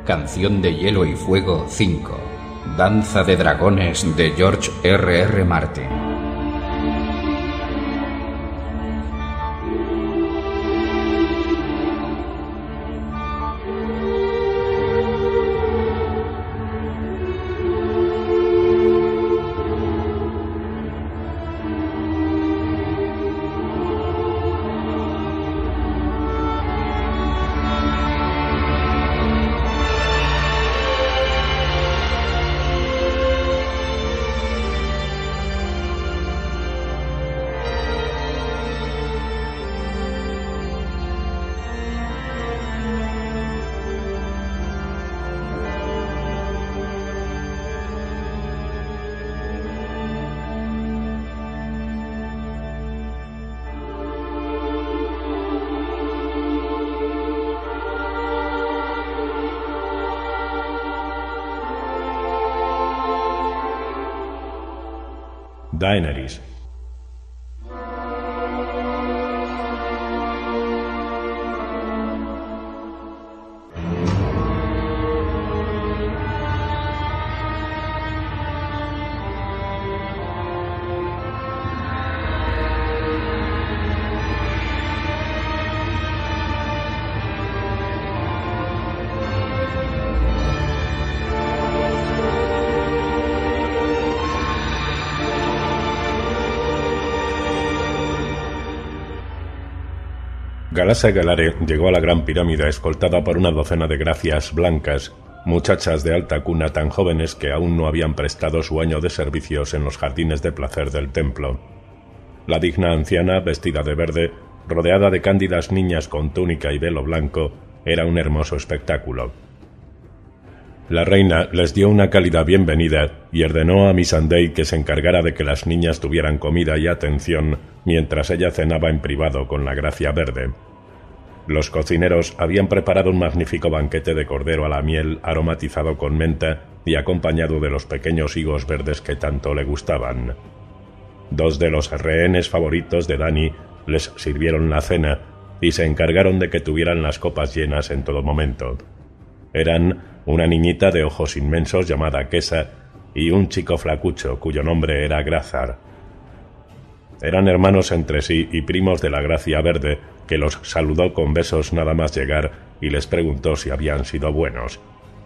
Canción de Hielo y Fuego 5. Danza de Dragones de George R.R. Martin. Daenerys. Galassa Galare llegó a la Gran Pirámide escoltada por una docena de gracias blancas, muchachas de alta cuna tan jóvenes que aún no habían prestado su año de servicios en los jardines de placer del templo. La digna anciana, vestida de verde, rodeada de cándidas niñas con túnica y velo blanco, era un hermoso espectáculo. La reina les dio una cálida bienvenida y ordenó a Missandei que se encargara de que las niñas tuvieran comida y atención mientras ella cenaba en privado con la Gracia Verde. Los cocineros habían preparado un magnífico banquete de cordero a la miel aromatizado con menta y acompañado de los pequeños higos verdes que tanto le gustaban. Dos de los rehenes favoritos de Dany les sirvieron la cena y se encargaron de que tuvieran las copas llenas en todo momento. Eran una niñita de ojos inmensos llamada Kesa y un chico flacucho cuyo nombre era Grazar. Eran hermanos entre sí y primos de la Gracia Verde, que los saludó con besos nada más llegar y les preguntó si habían sido buenos.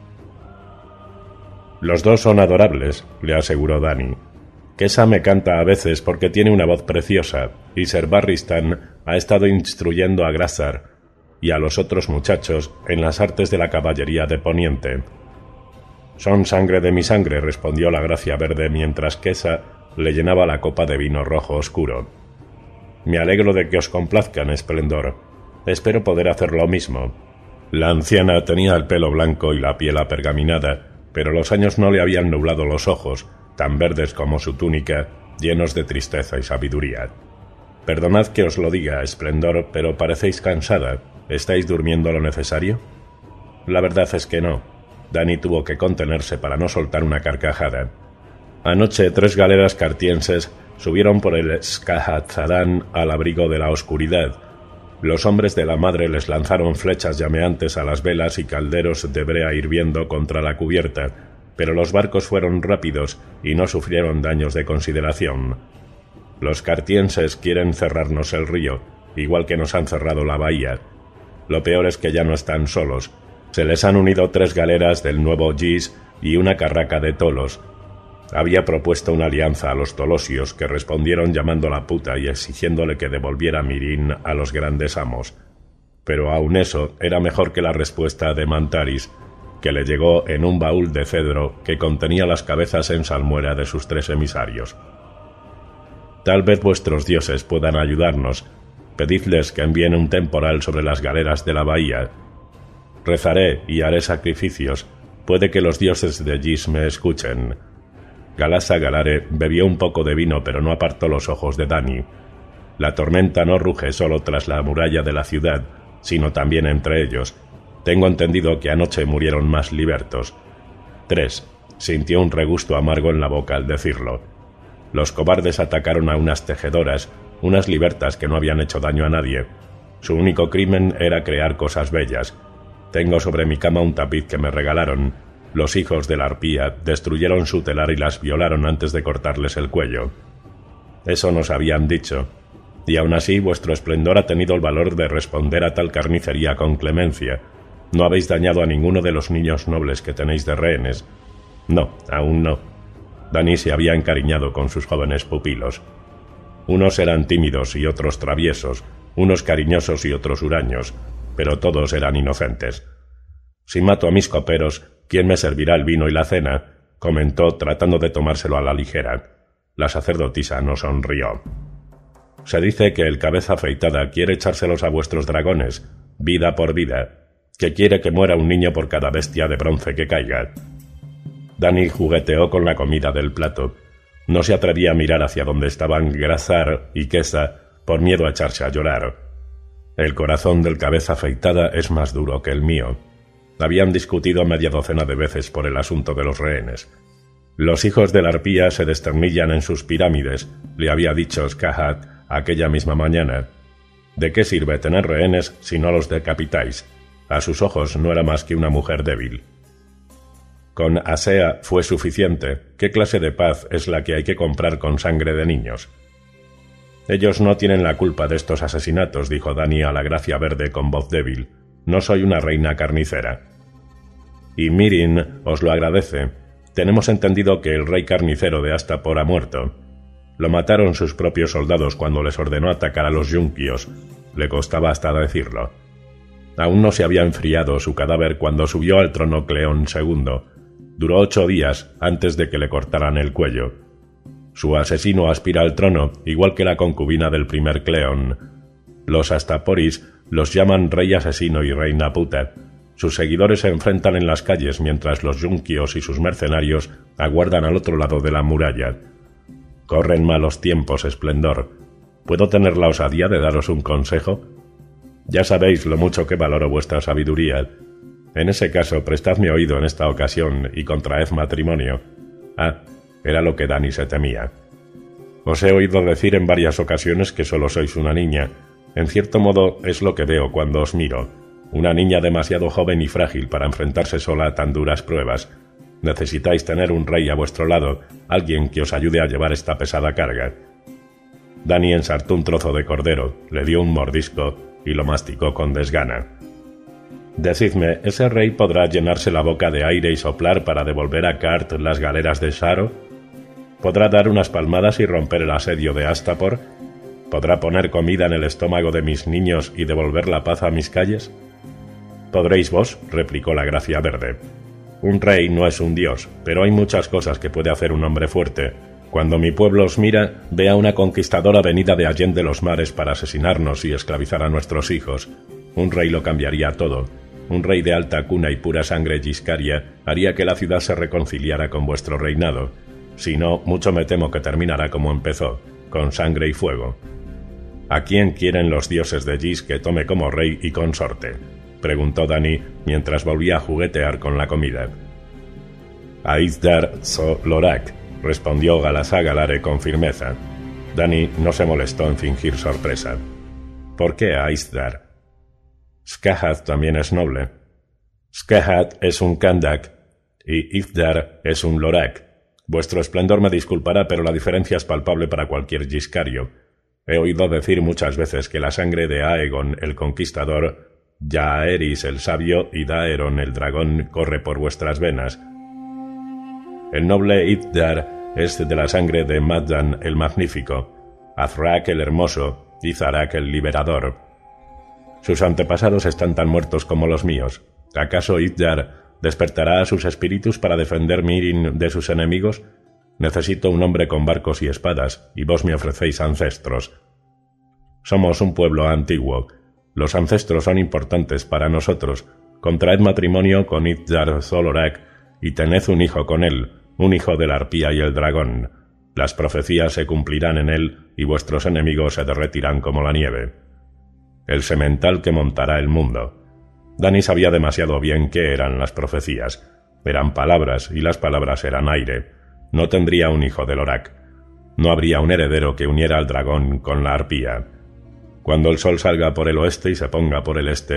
«Los dos son adorables», le aseguró Dany. «Kesa me canta a veces porque tiene una voz preciosa, y Ser Barristan ha estado instruyendo a Grazar y a los otros muchachos en las artes de la caballería de Poniente». «Son sangre de mi sangre», respondió la Gracia Verde mientras Kesa le llenaba la copa de vino rojo oscuro. «Me alegro de que os complazcan, esplendor. Espero poder hacer lo mismo». La anciana tenía el pelo blanco y la piel apergaminada, pero los años no le habían nublado los ojos, tan verdes como su túnica, llenos de tristeza y sabiduría. «Perdonad que os lo diga, esplendor, pero parecéis cansada. ¿Estáis durmiendo lo necesario?» La verdad es que no. Dany tuvo que contenerse para no soltar una carcajada. Anoche 3 galeras cartienses subieron por el Skahazadán al abrigo de la oscuridad. Los hombres de la madre les lanzaron flechas llameantes a las velas y calderos de brea hirviendo contra la cubierta, pero los barcos fueron rápidos y no sufrieron daños de consideración. Los cartienses quieren cerrarnos el río, igual que nos han cerrado la bahía. Lo peor es que ya no están solos. Se les han unido 3 galeras del nuevo Ys y una carraca de tolos. Había propuesto una alianza a los tolosios, que respondieron llamando la puta y exigiéndole que devolviera Mirin a los grandes amos. Pero aun eso era mejor que la respuesta de Mantaris, que le llegó en un baúl de cedro que contenía las cabezas en salmuera de sus 3 emisarios. «Tal vez vuestros dioses puedan ayudarnos. Pedidles que envíen un temporal sobre las galeras de la bahía. Rezaré y haré sacrificios. Puede que los dioses de Ys me escuchen». Galassa Galare bebió un poco de vino, pero no apartó los ojos de Dany. La tormenta no ruge solo tras la muralla de la ciudad, sino también entre ellos. Tengo entendido que anoche murieron más libertos. 3. Sintió un regusto amargo en la boca al decirlo. Los cobardes atacaron a unas tejedoras, unas libertas que no habían hecho daño a nadie. Su único crimen era crear cosas bellas. Tengo sobre mi cama un tapiz que me regalaron. Los hijos de la arpía destruyeron su telar y las violaron antes de cortarles el cuello. Eso nos habían dicho, y aún así vuestro esplendor ha tenido el valor de responder a tal carnicería con clemencia. No habéis dañado a ninguno de los niños nobles que tenéis de rehenes. No, aún no. Dani se había encariñado con sus jóvenes pupilos. Unos eran tímidos y otros traviesos, unos cariñosos y otros huraños, pero todos eran inocentes. Si mato a mis coperos, ¿quién me servirá el vino y la cena?, comentó tratando de tomárselo a la ligera. La sacerdotisa no sonrió. Se dice que el cabeza afeitada quiere echárselos a vuestros dragones, vida por vida, que quiere que muera un niño por cada bestia de bronce que caiga. Dani jugueteó con la comida del plato. No se atrevía a mirar hacia donde estaban Grazar y Kesa por miedo a echarse a llorar. El corazón del cabeza afeitada es más duro que el mío. Habían discutido media docena de veces por el asunto de los rehenes. Los hijos de la arpía se desternillan en sus pirámides, le había dicho Skahat aquella misma mañana. ¿De qué sirve tener rehenes si no los decapitáis? A sus ojos no era más que una mujer débil. Con Asea fue suficiente. ¿Qué clase de paz es la que hay que comprar con sangre de niños? Ellos no tienen la culpa de estos asesinatos, dijo Dani a la Gracia Verde con voz débil. No soy una reina carnicera. Y Mirin os lo agradece. Tenemos entendido que el rey carnicero de Astapor ha muerto. Lo mataron sus propios soldados cuando les ordenó atacar a los yunquios. Le costaba hasta decirlo. Aún no se había enfriado su cadáver cuando subió al trono Cleón II. Duró 8 días antes de que le cortaran el cuello. Su asesino aspira al trono, igual que la concubina del primer Cleón. Los Astaporis los llaman rey asesino y reina puta. Sus seguidores se enfrentan en las calles mientras los yunquios y sus mercenarios aguardan al otro lado de la muralla. Corren malos tiempos, esplendor. ¿Puedo tener la osadía de daros un consejo? Ya sabéis lo mucho que valoro vuestra sabiduría. En ese caso, prestadme oído en esta ocasión y contraed matrimonio. Ah, era lo que Dani se temía. Os he oído decir en varias ocasiones que solo sois una niña. En cierto modo es lo que veo cuando os miro. Una niña demasiado joven y frágil para enfrentarse sola a tan duras pruebas. Necesitáis tener un rey a vuestro lado, alguien que os ayude a llevar esta pesada carga. Dani ensartó un trozo de cordero, le dio un mordisco y lo masticó con desgana. Decidme, ¿ese rey podrá llenarse la boca de aire y soplar para devolver a Kart las galeras de Sharo? ¿Podrá dar unas palmadas y romper el asedio de Astapor? ¿Podrá poner comida en el estómago de mis niños y devolver la paz a mis calles? «¿Podréis vos?», replicó la Gracia Verde. «Un rey no es un dios, pero hay muchas cosas que puede hacer un hombre fuerte. Cuando mi pueblo os mira, ve a una conquistadora venida de allende los mares para asesinarnos y esclavizar a nuestros hijos. Un rey lo cambiaría todo. Un rey de alta cuna y pura sangre giscaria haría que la ciudad se reconciliara con vuestro reinado. Si no, mucho me temo que terminará como empezó, con sangre y fuego». «¿A quién quieren los dioses de Gis que tome como rey y consorte?», preguntó Dani mientras volvía a juguetear con la comida. «A Izdar zo Lorak», respondió Galasá Galare con firmeza. Dani no se molestó en fingir sorpresa. «¿Por qué a Izdar?». «Skahat también es noble». «Skahat es un Kandak y Izdar es un Lorak. Vuestro esplendor me disculpará, pero la diferencia es palpable para cualquier giscario. He oído decir muchas veces que la sangre de Aegon el Conquistador, Jaehaerys el Sabio y Daeron el Dragón corre por vuestras venas. El noble Izdar es de la sangre de Maddan el Magnífico, Azrak el Hermoso y Zarak el Liberador. Sus antepasados están tan muertos como los míos. ¿Acaso Izdar despertará a sus espíritus para defender Mirin de sus enemigos? Necesito un hombre con barcos y espadas, y vos me ofrecéis ancestros. Somos un pueblo antiguo. Los ancestros son importantes para nosotros. Contraed matrimonio con Izdar zo Lorak y tened un hijo con él, un hijo de la arpía y el dragón. Las profecías se cumplirán en él y vuestros enemigos se derretirán como la nieve. El semental que montará el mundo». Dani sabía demasiado bien qué eran las profecías. Eran palabras, y las palabras eran aire. No tendría un hijo de Lorak. No habría un heredero que uniera al dragón con la arpía. Cuando el sol salga por el oeste y se ponga por el este,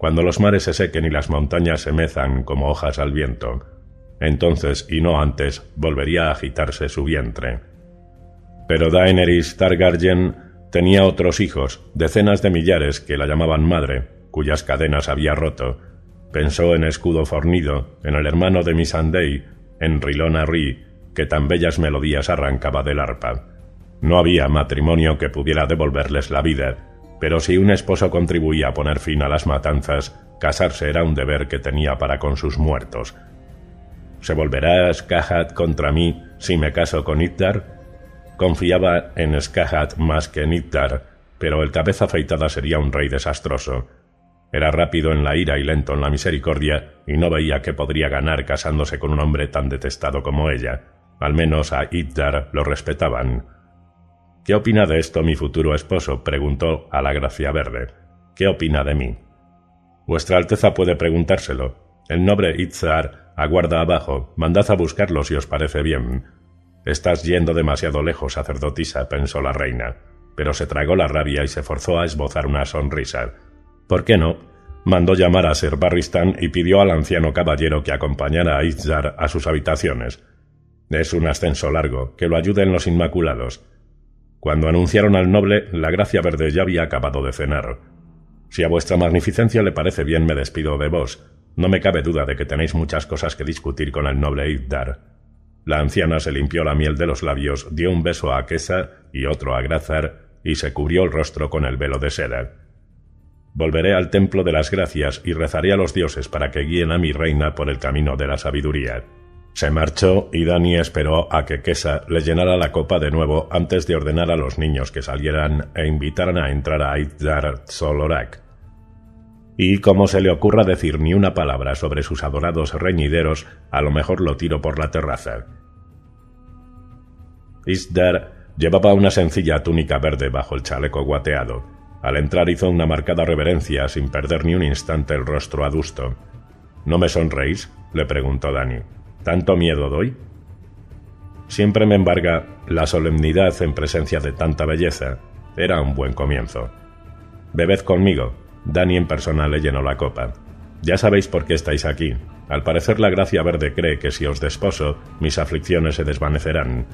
cuando los mares se sequen y las montañas se mezan como hojas al viento. Entonces, y no antes, volvería a agitarse su vientre. Pero Daenerys Targaryen tenía otros hijos, decenas de millares que la llamaban madre, cuyas cadenas había roto. Pensó en Escudo Fornido, en el hermano de Missandei, en Rylona Rhee, que tan bellas melodías arrancaba del arpa. No había matrimonio que pudiera devolverles la vida, pero si un esposo contribuía a poner fin a las matanzas, casarse era un deber que tenía para con sus muertos. ¿Se volverá Skahad contra mí si me caso con Ithtar? Confiaba en Skahad más que en Ithtar, pero el cabeza afeitada sería un rey desastroso. Era rápido en la ira y lento en la misericordia, y no veía que podría ganar casándose con un hombre tan detestado como ella. Al menos a Ithtar lo respetaban. «¿Qué opina de esto mi futuro esposo?», preguntó a la Gracia Verde. «¿Qué opina de mí?». «Vuestra Alteza puede preguntárselo. El noble Ithtar aguarda abajo. Mandad a buscarlo si os parece bien». «Estás yendo demasiado lejos, sacerdotisa», pensó la reina, pero se tragó la rabia y se forzó a esbozar una sonrisa. ¿Por qué no? Mandó llamar a Ser Barristan y pidió al anciano caballero que acompañara a Ithtar a sus habitaciones. Es un ascenso largo, que lo ayuden los Inmaculados. Cuando anunciaron al noble, la Gracia Verde ya había acabado de cenar. Si a vuestra magnificencia le parece bien, me despido de vos. No me cabe duda de que tenéis muchas cosas que discutir con el noble Ithtar. La anciana se limpió la miel de los labios, dio un beso a Aquesa y otro a Grazar, y se cubrió el rostro con el velo de seda. Volveré al Templo de las Gracias y rezaré a los dioses para que guíen a mi reina por el camino de la sabiduría. Se marchó y Dany esperó a que Kesa le llenara la copa de nuevo antes de ordenar a los niños que salieran e invitaran a entrar a Ithtar Zolorak. Y como se le ocurra decir ni una palabra sobre sus adorados reñideros, a lo mejor lo tiro por la terraza. Ithtar llevaba una sencilla túnica verde bajo el chaleco guateado. Al entrar hizo una marcada reverencia sin perder ni un instante el rostro adusto. «¿No me sonreís?», le preguntó Dany. «¿Tanto miedo doy?». Siempre me embarga la solemnidad en presencia de tanta belleza. Era un buen comienzo. «Bebed conmigo». Dany en persona le llenó la copa. «Ya sabéis por qué estáis aquí. Al parecer la Gracia Verde cree que si os desposo, mis aflicciones se desvanecerán.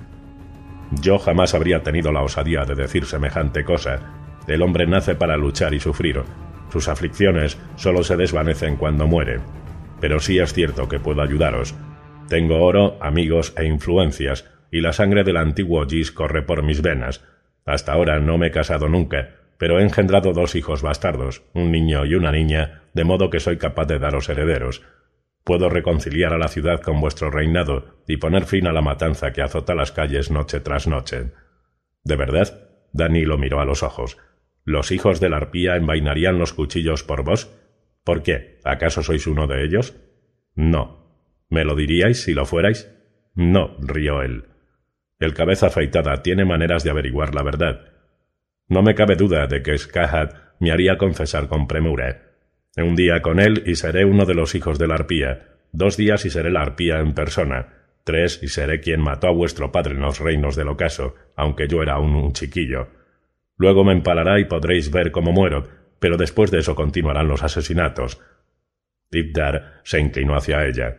Yo jamás habría tenido la osadía de decir semejante cosa. El hombre nace para luchar y sufrir. Sus aflicciones solo se desvanecen cuando muere. Pero sí es cierto que puedo ayudaros. Tengo oro, amigos e influencias, y la sangre del antiguo Ys corre por mis venas. Hasta ahora no me he casado nunca, pero he engendrado 2 hijos bastardos, un niño y una niña, de modo que soy capaz de daros herederos. Puedo reconciliar a la ciudad con vuestro reinado y poner fin a la matanza que azota las calles noche tras noche». «¿De verdad?». Dany lo miró a los ojos. «¿Los hijos de la arpía envainarían los cuchillos por vos? ¿Por qué? ¿Acaso sois uno de ellos?». «No». «¿Me lo diríais si lo fuerais?». «No», rió él. «El cabeza afeitada tiene maneras de averiguar la verdad. No me cabe duda de que Skahad me haría confesar con premura. Un día con él y seré uno de los hijos de la arpía, 2 días y seré la arpía en persona, 3 y seré quien mató a vuestro padre en los reinos del ocaso, aunque yo era aún un chiquillo. Luego me empalará y podréis ver cómo muero, pero después de eso continuarán los asesinatos». Ithtar se inclinó hacia ella.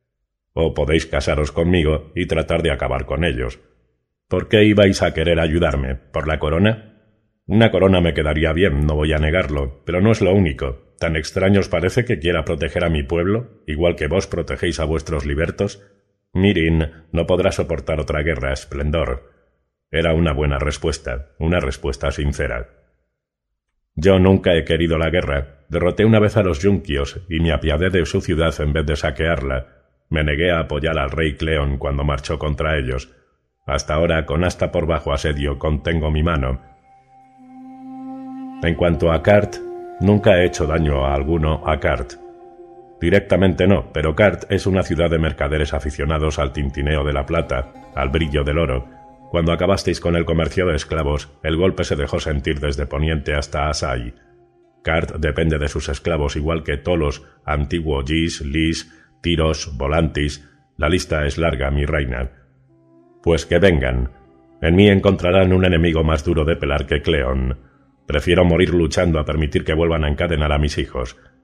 «O podéis casaros conmigo y tratar de acabar con ellos. ¿Por qué ibais a querer ayudarme? ¿Por la corona?». «Una corona me quedaría bien, no voy a negarlo, pero no es lo único. ¿Tan extraño os parece que quiera proteger a mi pueblo, igual que vos protegéis a vuestros libertos? Mirin no podrá soportar otra guerra, esplendor». Era una buena respuesta, una respuesta sincera. «Yo nunca he querido la guerra. Derroté una vez a los yunquios y me apiadé de su ciudad en vez de saquearla. Me negué a apoyar al rey Cleon cuando marchó contra ellos. Hasta ahora, con hasta por bajo asedio, contengo mi mano. En cuanto a Kart, nunca he hecho daño a alguno a Kart. Directamente no, pero Kart es una ciudad de mercaderes aficionados al tintineo de la plata, al brillo del oro. Cuando acabasteis con el comercio de esclavos, el golpe se dejó sentir desde Poniente hasta Asai. Kart depende de sus esclavos igual que Tolos, antiguo Ys, Lys, Tiros, Volantis. La lista es larga, mi reina. Pues que vengan. En mí encontrarán un enemigo más duro de pelar que Cleon. Prefiero morir luchando a permitir que vuelvan a encadenar a mis hijos.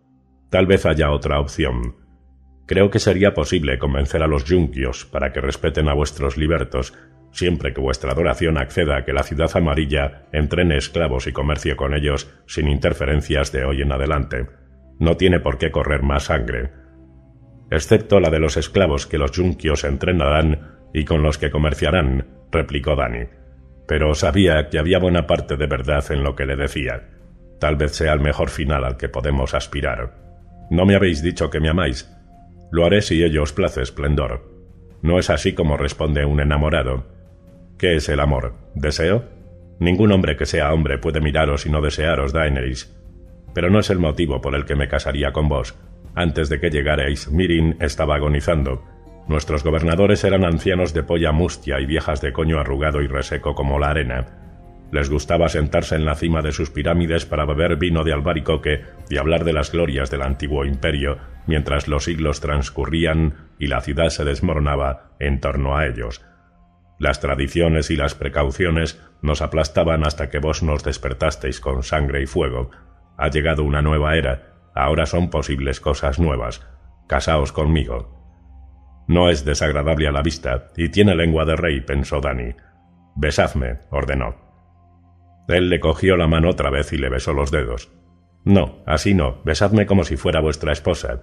Tal vez haya otra opción. Creo que sería posible convencer a los yunquios para que respeten a vuestros libertos, siempre que vuestra adoración acceda a que la ciudad amarilla entrene esclavos y comercie con ellos sin interferencias de hoy en adelante. No tiene por qué correr más sangre. Excepto la de los esclavos que los yunquios entrenarán y con los que comerciarán, replicó Dani. Pero sabía que había buena parte de verdad en lo que le decía. Tal vez sea el mejor final al que podemos aspirar. No me habéis dicho que me amáis. Lo haré si ello os place, esplendor. No es así como responde un enamorado. ¿Qué es el amor? ¿Deseo? Ningún hombre que sea hombre puede miraros y no desearos, Daenerys. Pero no es el motivo por el que me casaría con vos. Antes de que llegarais, Mirin estaba agonizando. Nuestros gobernadores eran ancianos de polla mustia y viejas de coño arrugado y reseco como la arena. Les gustaba sentarse en la cima de sus pirámides para beber vino de albaricoque y hablar de las glorias del antiguo imperio, mientras los siglos transcurrían y la ciudad se desmoronaba en torno a ellos. Las tradiciones y las precauciones nos aplastaban hasta que vos nos despertasteis con sangre y fuego. Ha llegado una nueva era. Ahora son posibles cosas nuevas. Casaos conmigo. No es desagradable a la vista, y tiene lengua de rey, pensó Dani. Besadme, ordenó. Él le cogió la mano otra vez y le besó los dedos. No, así no, besadme como si fuera vuestra esposa.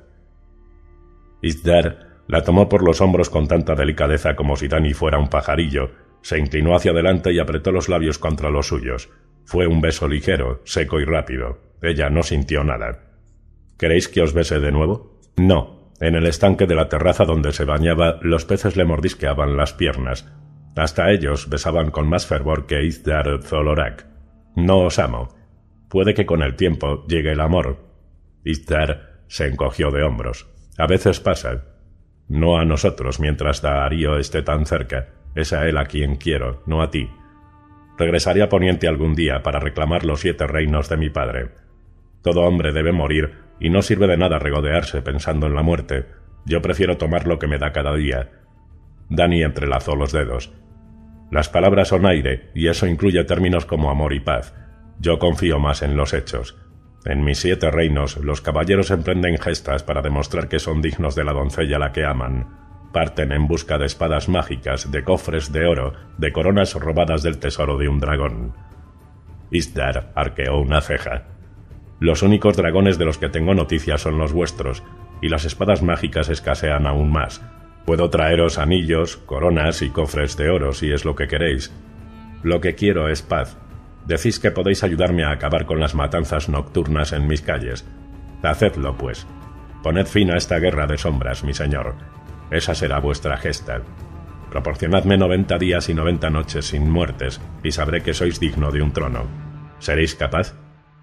Isdar la tomó por los hombros con tanta delicadeza como si Dani fuera un pajarillo, se inclinó hacia adelante y apretó los labios contra los suyos. Fue un beso ligero, seco y rápido. Ella no sintió nada. ¿Queréis que os bese de nuevo? No. En el estanque de la terraza donde se bañaba, los peces le mordisqueaban las piernas. Hasta ellos besaban con más fervor que Isdar Zolorak. No os amo. Puede que con el tiempo llegue el amor. Isdar se encogió de hombros. A veces pasa. No a nosotros mientras Daario esté tan cerca. Es a él a quien quiero, no a ti. Regresaré a Poniente algún día para reclamar los 7 reinos de mi padre. Todo hombre debe morir, y no sirve de nada regodearse pensando en la muerte. Yo prefiero tomar lo que me da cada día. Dani entrelazó los dedos. Las palabras son aire, y eso incluye términos como amor y paz. Yo confío más en los hechos. En mis 7 reinos, los caballeros emprenden gestas para demostrar que son dignos de la doncella a la que aman. Parten en busca de espadas mágicas, de cofres de oro, de coronas robadas del tesoro de un dragón. Isdar arqueó una ceja. Los únicos dragones de los que tengo noticias son los vuestros, y las espadas mágicas escasean aún más. Puedo traeros anillos, coronas y cofres de oro si es lo que queréis. Lo que quiero es paz. Decís que podéis ayudarme a acabar con las matanzas nocturnas en mis calles. Hacedlo, pues. Poned fin a esta guerra de sombras, mi señor. Esa será vuestra gesta. Proporcionadme 90 días y 90 noches sin muertes, y sabré que sois digno de un trono. ¿Seréis capaz?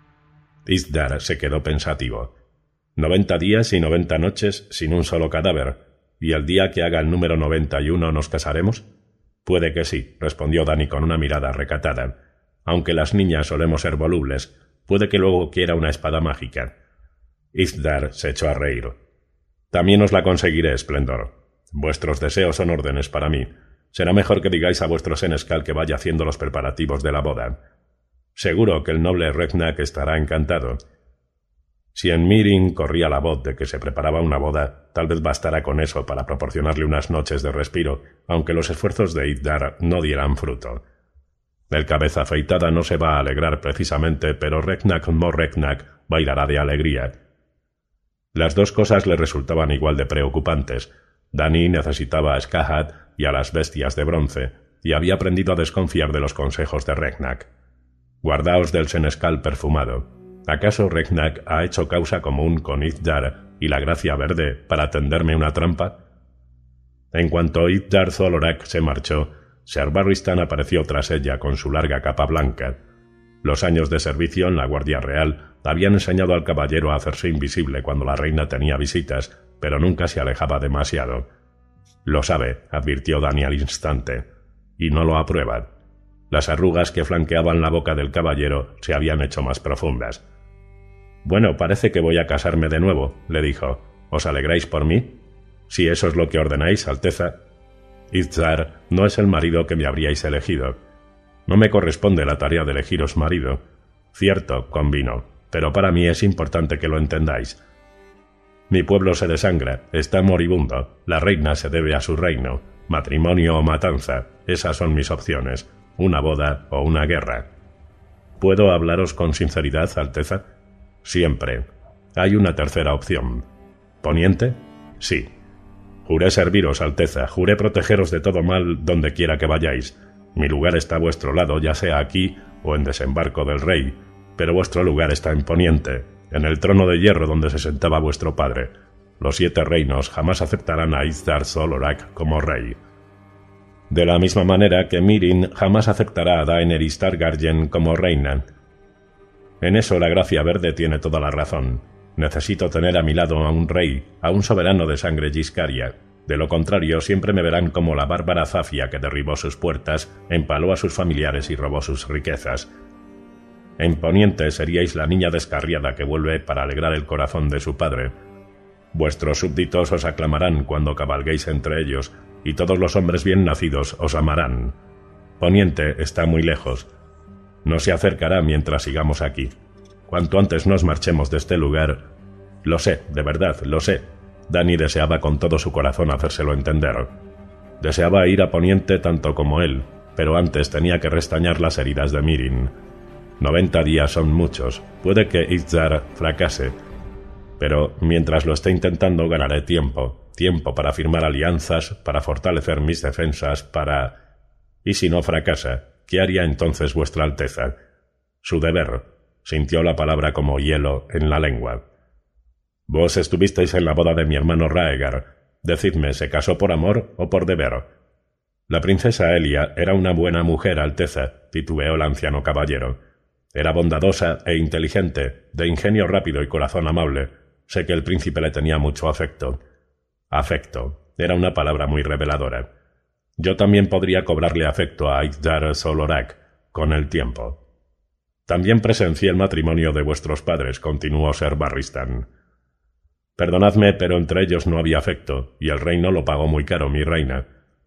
Isdar se quedó pensativo. 90 días y 90 noches sin un solo cadáver, ¿y el día que haga el número 91 nos casaremos? Puede que sí, respondió Dani con una mirada recatada. Aunque las niñas solemos ser volubles, puede que luego quiera una espada mágica. Isdar se echó a reír. También os la conseguiré, esplendor. Vuestros deseos son órdenes para mí. Será mejor que digáis a vuestro senescal que vaya haciendo los preparativos de la boda. Seguro que el noble Regnak estará encantado. Si en Mirin corría la voz de que se preparaba una boda, tal vez bastara con eso para proporcionarle unas noches de respiro, aunque los esfuerzos de Isdar no dieran fruto. El cabeza afeitada no se va a alegrar precisamente, pero Regnak bailará de alegría. Las dos cosas le resultaban igual de preocupantes. Dani necesitaba a Skahad y a las bestias de bronce, y había aprendido a desconfiar de los consejos de Regnak. Guardaos del senescal perfumado. ¿Acaso Regnak ha hecho causa común con Isdar y la Gracia Verde para tenderme una trampa? En cuanto Isdar Zolorak se marchó, Ser Barristan apareció tras ella con su larga capa blanca. Los años de servicio en la Guardia Real habían enseñado al caballero a hacerse invisible cuando la reina tenía visitas, pero nunca se alejaba demasiado. Lo sabe, advirtió Dani al instante, y no lo aprueba. Las arrugas que flanqueaban la boca del caballero se habían hecho más profundas. «Bueno, parece que voy a casarme de nuevo», le dijo. «¿Os alegráis por mí? Si eso es lo que ordenáis, Alteza». «Isdar no es el marido que me habríais elegido. No me corresponde la tarea de elegiros marido». «Cierto», convino, «pero para mí es importante que lo entendáis. Mi pueblo se desangra, está moribundo, la reina se debe a su reino, matrimonio o matanza, esas son mis opciones, una boda o una guerra. ¿Puedo hablaros con sinceridad, Alteza? Siempre. Hay una tercera opción. ¿Poniente? Sí. Juré serviros, Alteza, juré protegeros de todo mal donde quiera que vayáis. Mi lugar está a vuestro lado, ya sea aquí o en desembarco del rey, pero vuestro lugar está en Poniente, en el trono de hierro donde se sentaba vuestro padre. Los 7 reinos jamás aceptarán a Izdar Zolorak como rey. De la misma manera que Mirin jamás aceptará a Daenerys Targaryen como reina. En eso la Gracia Verde tiene toda la razón. Necesito tener a mi lado a un rey, a un soberano de sangre Giscaria. De lo contrario, siempre me verán como la bárbara Zafia que derribó sus puertas, empaló a sus familiares y robó sus riquezas. En Poniente seríais la niña descarriada que vuelve para alegrar el corazón de su padre. Vuestros súbditos os aclamarán cuando cabalguéis entre ellos, y todos los hombres bien nacidos os amarán. Poniente está muy lejos. No se acercará mientras sigamos aquí. Cuanto antes nos marchemos de este lugar... Lo sé, de verdad, lo sé. Dany deseaba con todo su corazón hacérselo entender. Deseaba ir a Poniente tanto como él, pero antes tenía que restañar las heridas de Mirin. 90 días son muchos. Puede que Izdar fracase, pero mientras lo esté intentando ganaré tiempo. Tiempo para firmar alianzas, para fortalecer mis defensas, para... ¿Y si no fracasa? ¿Qué haría entonces vuestra Alteza? Su deber. Sintió la palabra como hielo en la lengua. Vos estuvisteis en la boda de mi hermano Raegar. Decidme, ¿se casó por amor o por deber? La princesa Elia era una buena mujer, Alteza, titubeó el anciano caballero. Era bondadosa e inteligente, de ingenio rápido y corazón amable. Sé que el príncipe le tenía mucho afecto. Afecto. Era una palabra muy reveladora. Yo también podría cobrarle afecto a Izdar Zolorak con el tiempo. También presencié el matrimonio de vuestros padres, continuó Ser Barristan. Perdonadme, pero entre ellos no había afecto, y el reino lo pagó muy caro, mi reina.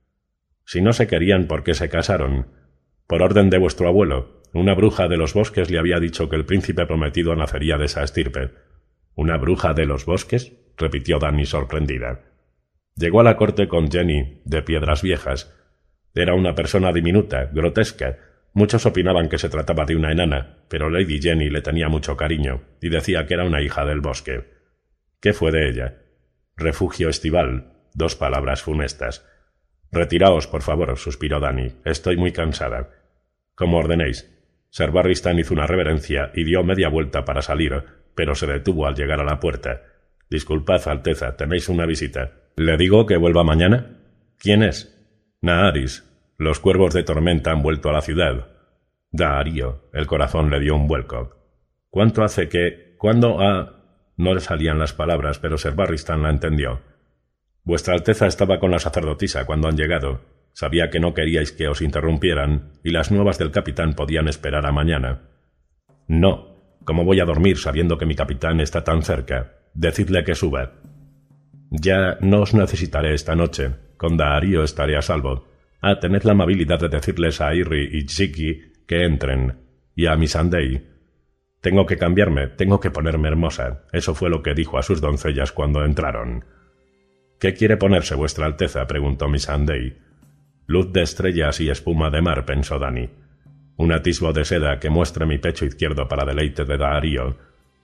Si no se querían, ¿por qué se casaron? Por orden de vuestro abuelo. Una bruja de los bosques le había dicho que el príncipe prometido nacería de esa estirpe. ¿Una bruja de los bosques? Repitió Dany sorprendida. Llegó a la corte con Jenny, de Piedras Viejas. Era una persona diminuta, grotesca. Muchos opinaban que se trataba de una enana, pero Lady Jenny le tenía mucho cariño, y decía que era una hija del bosque. ¿Qué fue de ella? Refugio estival. 2 palabras funestas. Retiraos, por favor, suspiró Dany. Estoy muy cansada. Como ordenéis. Ser Barristan hizo una reverencia y dio media vuelta para salir, pero se detuvo al llegar a la puerta. Disculpad, Alteza, tenéis una visita. ¿Le digo que vuelva mañana? ¿Quién es? Naharis. Los cuervos de tormenta han vuelto a la ciudad. Daario. El corazón le dio un vuelco. ¿Cuánto hace que... ¿Cuándo ha...? No le salían las palabras, pero Ser Barristan la entendió. Vuestra Alteza estaba con la sacerdotisa cuando han llegado. Sabía que no queríais que os interrumpieran, y las nuevas del capitán podían esperar a mañana. No. ¿Cómo voy a dormir sabiendo que mi capitán está tan cerca? Decidle que suba. Ya no os necesitaré esta noche. Con Daario estaré a salvo. Tened la amabilidad de decirles a Irri y Ziggy que entren. Y a Missandei. Tengo que cambiarme, tengo que ponerme hermosa. Eso fue lo que dijo a sus doncellas cuando entraron. ¿Qué quiere ponerse vuestra Alteza?, preguntó Missandei. Luz de estrellas y espuma de mar, pensó Dany. Un atisbo de seda que muestre mi pecho izquierdo para deleite de Daario.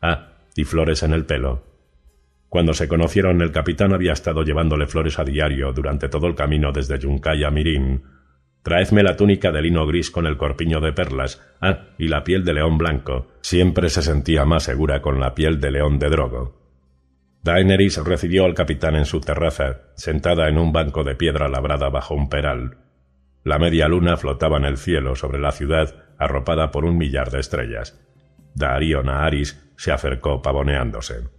Y flores en el pelo. Cuando se conocieron, el capitán había estado llevándole flores a diario durante todo el camino desde Yunkai a Mirin. Traedme la túnica de lino gris con el corpiño de perlas, y la piel de león blanco. Siempre se sentía más segura con la piel de león de Drogo. Daenerys recibió al capitán en su terraza, sentada en un banco de piedra labrada bajo un peral. La media luna flotaba en el cielo sobre la ciudad, arropada por 1 millar de estrellas. Daario Naharis se acercó pavoneándose.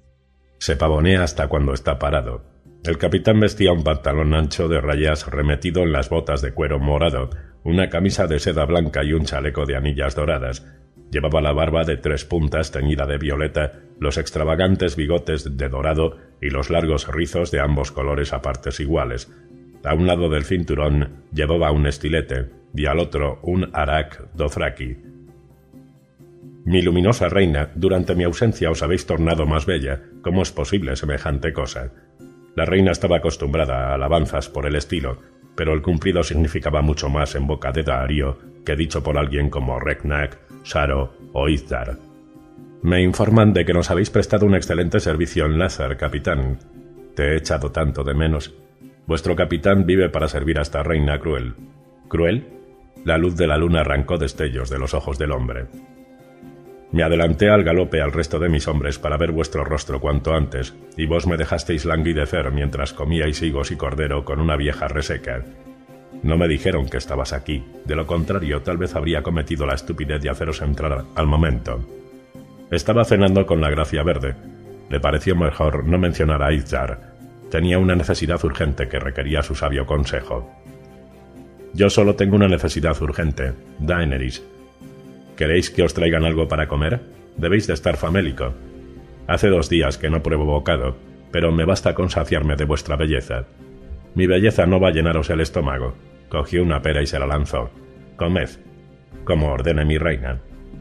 Se pavonea hasta cuando está parado. El capitán vestía un pantalón ancho de rayas remetido en las botas de cuero morado, una camisa de seda blanca y un chaleco de anillas doradas. Llevaba la barba de 3 puntas teñida de violeta, los extravagantes bigotes de dorado y los largos rizos de ambos colores a partes iguales. A un lado del cinturón llevaba un estilete y al otro un arak dothraki. Mi luminosa reina, durante mi ausencia os habéis tornado más bella. ¿Cómo es posible semejante cosa? La reina estaba acostumbrada a alabanzas por el estilo, pero el cumplido significaba mucho más en boca de Darío que dicho por alguien como Reknak, Sharo o Izdar. Me informan de que nos habéis prestado un excelente servicio en Lazar, capitán. Te he echado tanto de menos. Vuestro capitán vive para servir a esta reina cruel. ¿Cruel? La luz de la luna arrancó destellos de los ojos del hombre. Me adelanté al galope al resto de mis hombres para ver vuestro rostro cuanto antes, y vos me dejasteis languidecer mientras comíais higos y cordero con una vieja reseca. No me dijeron que estabas aquí, de lo contrario tal vez habría cometido la estupidez de haceros entrar al momento. Estaba cenando con la Gracia Verde. Le pareció mejor no mencionar a Izdar. Tenía una necesidad urgente que requería su sabio consejo. Yo solo tengo una necesidad urgente, Daenerys. ¿Queréis que os traigan algo para comer? Debéis de estar famélico. Hace 2 días que no pruebo bocado, pero me basta con saciarme de vuestra belleza. Mi belleza no va a llenaros el estómago. Cogió una pera y se la lanzó. Comed, como ordene mi reina.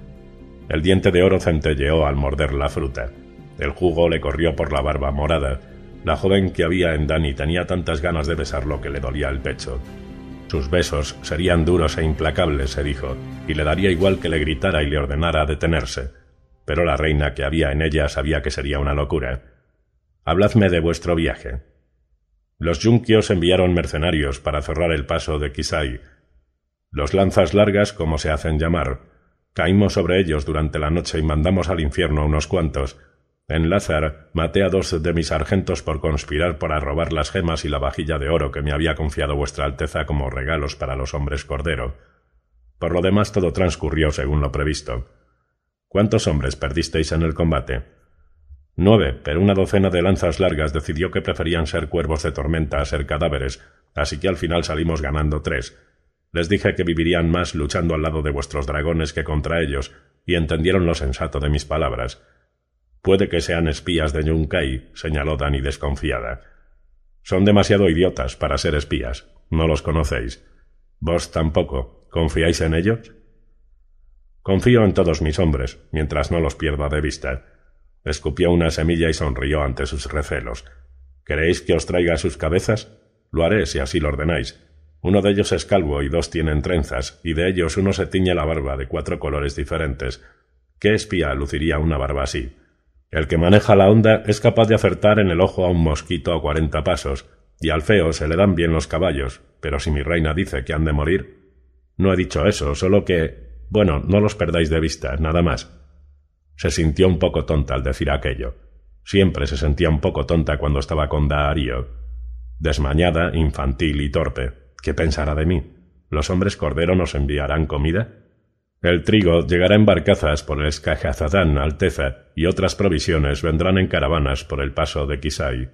El diente de oro centelleó al morder la fruta. El jugo le corrió por la barba morada. La joven que había en Dany tenía tantas ganas de besarlo que le dolía el pecho. Sus besos serían duros e implacables, se dijo, y le daría igual que le gritara y le ordenara detenerse. Pero la reina que había en ella sabía que sería una locura. Habladme de vuestro viaje. Los yunquios enviaron mercenarios para cerrar el paso de Kisai. Los lanzas largas, como se hacen llamar. Caímos sobre ellos durante la noche y mandamos al infierno a unos cuantos. En Lazar maté a 2 de mis sargentos por conspirar para robar las gemas y la vajilla de oro que me había confiado vuestra alteza como regalos para los hombres cordero. Por lo demás todo transcurrió según lo previsto. ¿Cuántos hombres perdisteis en el combate? 9, pero una docena de lanzas largas decidió que preferían ser cuervos de tormenta a ser cadáveres, así que al final salimos ganando 3. Les dije que vivirían más luchando al lado de vuestros dragones que contra ellos, y entendieron lo sensato de mis palabras. Puede que sean espías de Yunkai, señaló Dany desconfiada. Son demasiado idiotas para ser espías. No los conocéis. ¿Vos tampoco? ¿Confiáis en ellos? Confío en todos mis hombres, mientras no los pierda de vista. Escupió una semilla y sonrió ante sus recelos. ¿Queréis que os traiga sus cabezas? Lo haré si así lo ordenáis. Uno de ellos es calvo y 2 tienen trenzas, y de ellos uno se tiñe la barba de 4 colores diferentes. ¿Qué espía luciría una barba así? El que maneja la onda es capaz de acertar en el ojo a un mosquito a 40 pasos, y al feo se le dan bien los caballos, pero si mi reina dice que han de morir... No he dicho eso, solo que... Bueno, no los perdáis de vista, nada más. Se sintió un poco tonta al decir aquello. Siempre se sentía un poco tonta cuando estaba con Darío. Desmañada, infantil y torpe. ¿Qué pensará de mí? ¿Los hombres cordero nos enviarán comida? El trigo llegará en barcazas por el Skahazadán, Alteza, y otras provisiones vendrán en caravanas por el paso de Kisai.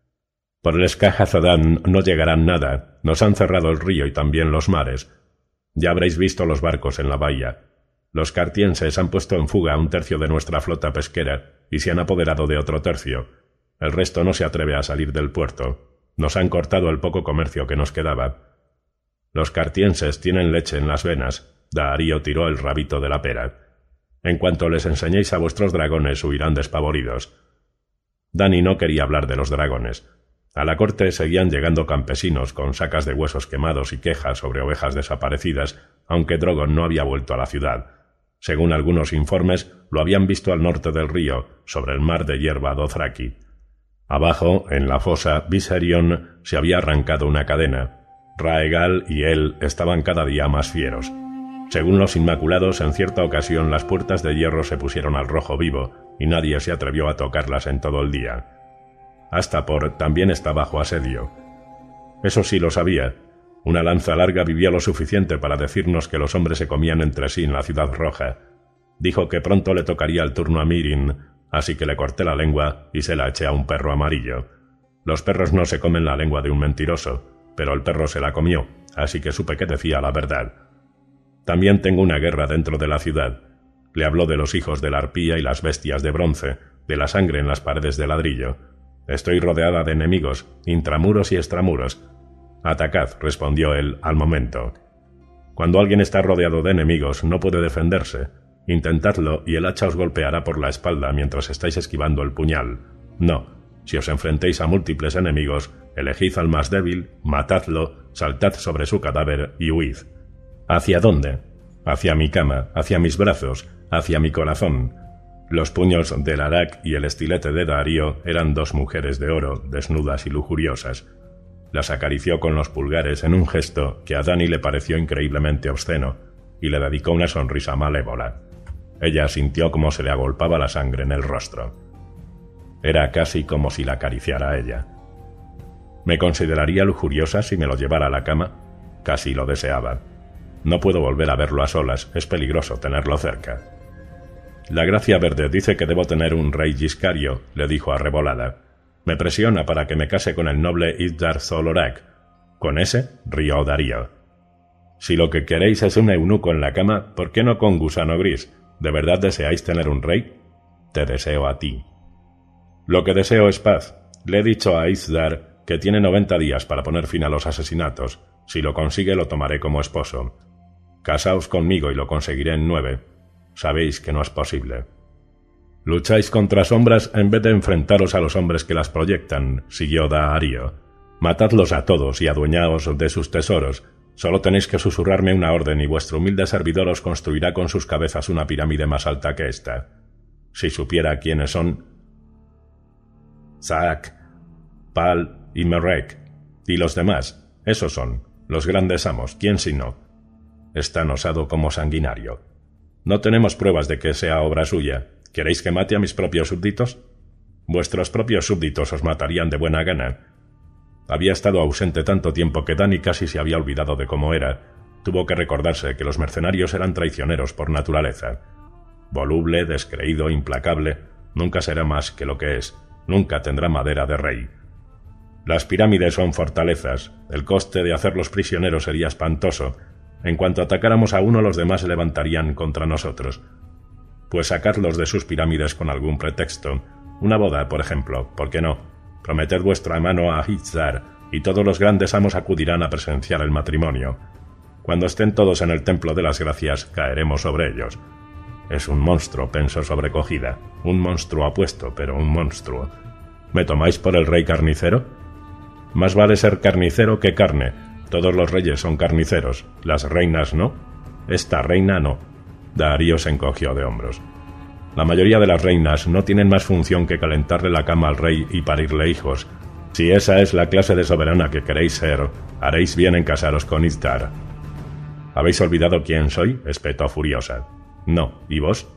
Por el Skahazadán no llegarán nada, nos han cerrado el río y también los mares. Ya habréis visto los barcos en la bahía. Los cartienses han puesto en fuga 1/3 de nuestra flota pesquera y se han apoderado de otro tercio. El resto no se atreve a salir del puerto. Nos han cortado el poco comercio que nos quedaba. Los cartienses tienen leche en las venas. Darío tiró el rabito de la pera. En cuanto les enseñéis a vuestros dragones, huirán despavoridos. Dany no quería hablar de los dragones. A la corte seguían llegando campesinos con sacas de huesos quemados y quejas sobre ovejas desaparecidas, aunque Drogon no había vuelto a la ciudad. Según algunos informes, lo habían visto al norte del río, sobre el mar de hierba Dothraki. Abajo, en la fosa, Viserion se había arrancado una cadena. Raegal y él estaban cada día más fieros. Según los Inmaculados, en cierta ocasión las puertas de hierro se pusieron al rojo vivo, y nadie se atrevió a tocarlas en todo el día. Astapor también está bajo asedio. Eso sí lo sabía. Una lanza larga vivía lo suficiente para decirnos que los hombres se comían entre sí en la Ciudad Roja. Dijo que pronto le tocaría el turno a Mirin, así que le corté la lengua y se la eché a un perro amarillo. Los perros no se comen la lengua de un mentiroso, pero el perro se la comió, así que supe que decía la verdad. También tengo una guerra dentro de la ciudad. Le habló de los hijos de la arpía y las bestias de bronce, de la sangre en las paredes de ladrillo. Estoy rodeada de enemigos, intramuros y extramuros. Atacad, respondió él al momento. Cuando alguien está rodeado de enemigos no puede defenderse. Intentadlo y el hacha os golpeará por la espalda mientras estáis esquivando el puñal. No, si os enfrentéis a múltiples enemigos, elegid al más débil, matadlo, saltad sobre su cadáver y huid. ¿Hacia dónde? Hacia mi cama, hacia mis brazos, hacia mi corazón. Los puños del Arak y el estilete de Darío eran dos mujeres de oro, desnudas y lujuriosas. Las acarició con los pulgares en un gesto que a Dani le pareció increíblemente obsceno, y le dedicó una sonrisa malévola. Ella sintió como se le agolpaba la sangre en el rostro. Era casi como si la acariciara a ella. ¿Me consideraría lujuriosa si me lo llevara a la cama? Casi lo deseaba. No puedo volver a verlo a solas, es peligroso tenerlo cerca. La Gracia Verde dice que debo tener un rey Giscario, le dijo arrebolada. Me presiona para que me case con el noble Iddar Zolorak. ¿Con ese? Rió Darío. Si lo que queréis es un eunuco en la cama, ¿por qué no con Gusano Gris? ¿De verdad deseáis tener un rey? Te deseo a ti. Lo que deseo es paz. Le he dicho a Izdar que tiene 90 días para poner fin a los asesinatos. Si lo consigue, lo tomaré como esposo. Casaos conmigo y lo conseguiré en 9. Sabéis que no es posible. Lucháis contra sombras en vez de enfrentaros a los hombres que las proyectan, siguió Darío. Matadlos a todos y adueñaos de sus tesoros. Solo tenéis que susurrarme una orden y vuestro humilde servidor os construirá con sus cabezas una pirámide más alta que esta. Si supiera quiénes son... Zaak, Pal y Merek. Y los demás, esos son, los grandes amos, ¿quién si no? Es tan osado como sanguinario. No tenemos pruebas de que sea obra suya. ¿Queréis que mate a mis propios súbditos? Vuestros propios súbditos os matarían de buena gana. Había estado ausente tanto tiempo que Dani casi se había olvidado de cómo era. Tuvo que recordarse que los mercenarios eran traicioneros por naturaleza. Voluble, descreído, implacable, nunca será más que lo que es. Nunca tendrá madera de rey. Las pirámides son fortalezas. El coste de hacerlos prisioneros sería espantoso. En cuanto atacáramos a uno, los demás se levantarían contra nosotros. Pues sacadlos de sus pirámides con algún pretexto. Una boda, por ejemplo, ¿por qué no? Prometed vuestra mano a Izdar, y todos los grandes amos acudirán a presenciar el matrimonio. Cuando estén todos en el Templo de las Gracias, caeremos sobre ellos. Es un monstruo, pensó sobrecogida. Un monstruo apuesto, pero un monstruo. ¿Me tomáis por el rey carnicero? Más vale ser carnicero que carne. Todos los reyes son carniceros. Las reinas no. Esta reina no. Darío se encogió de hombros. La mayoría de las reinas no tienen más función que calentarle la cama al rey y parirle hijos. Si esa es la clase de soberana que queréis ser, haréis bien en casaros con Izdar. ¿Habéis olvidado quién soy?, espetó furiosa. No, ¿y vos?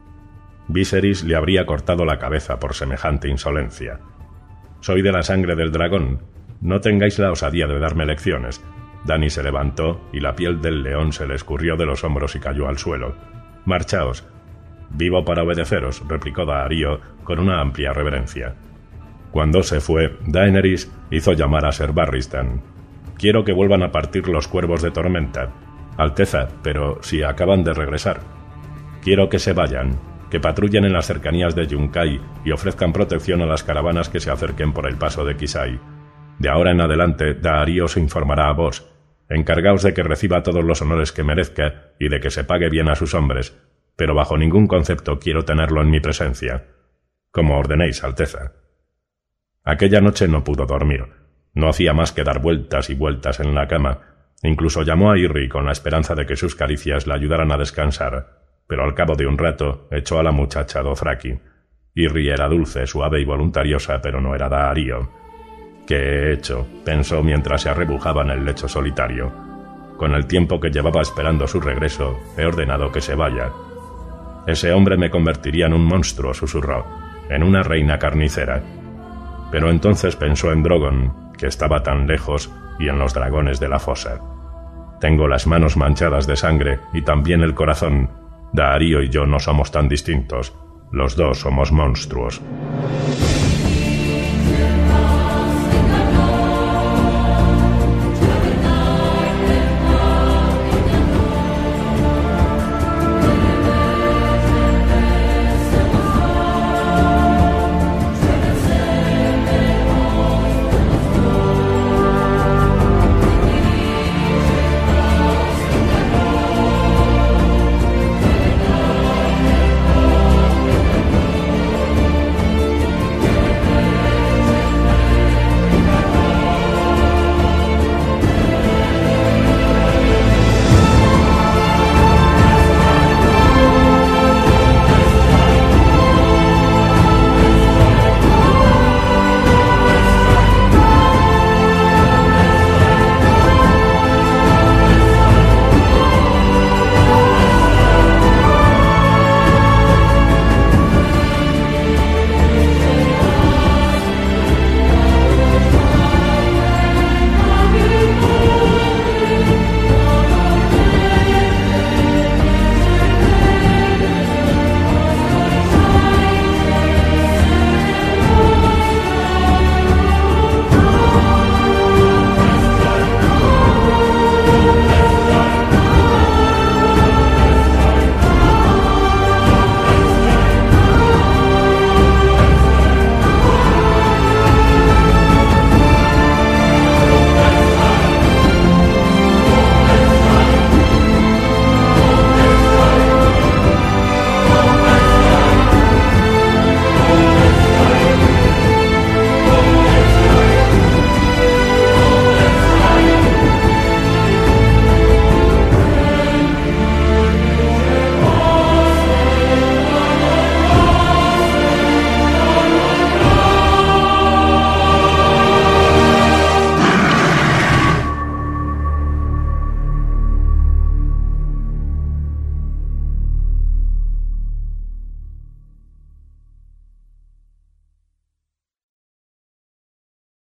Viserys le habría cortado la cabeza por semejante insolencia. Soy de la sangre del dragón. No tengáis la osadía de darme lecciones. Dani se levantó y la piel del león se le escurrió de los hombros y cayó al suelo. Marchaos. Vivo para obedeceros, replicó Darío con una amplia reverencia. Cuando se fue, Daenerys hizo llamar a Ser Barristan. Quiero que vuelvan a partir los cuervos de tormenta. Alteza, pero si acaban de regresar. Quiero que se vayan, que patrullen en las cercanías de Yunkai y ofrezcan protección a las caravanas que se acerquen por el paso de Kisai. De ahora en adelante, Darío se informará a vos. Encargaos de que reciba todos los honores que merezca y de que se pague bien a sus hombres, pero bajo ningún concepto quiero tenerlo en mi presencia. Como ordenéis, Alteza. Aquella noche no pudo dormir. No hacía más que dar vueltas y vueltas en la cama. Incluso llamó a Irri con la esperanza de que sus caricias la ayudaran a descansar, pero al cabo de un rato echó a la muchacha Dothraki. Irri era dulce, suave y voluntariosa, pero no era Darío. ¿Qué he hecho?, pensó mientras se arrebujaba en el lecho solitario. Con el tiempo que llevaba esperando su regreso, he ordenado que se vaya. Ese hombre me convertiría en un monstruo, susurró, en una reina carnicera. Pero entonces pensó en Drogon, que estaba tan lejos, y en los dragones de la fosa. Tengo las manos manchadas de sangre y también el corazón. Darío y yo no somos tan distintos. Los dos somos monstruos.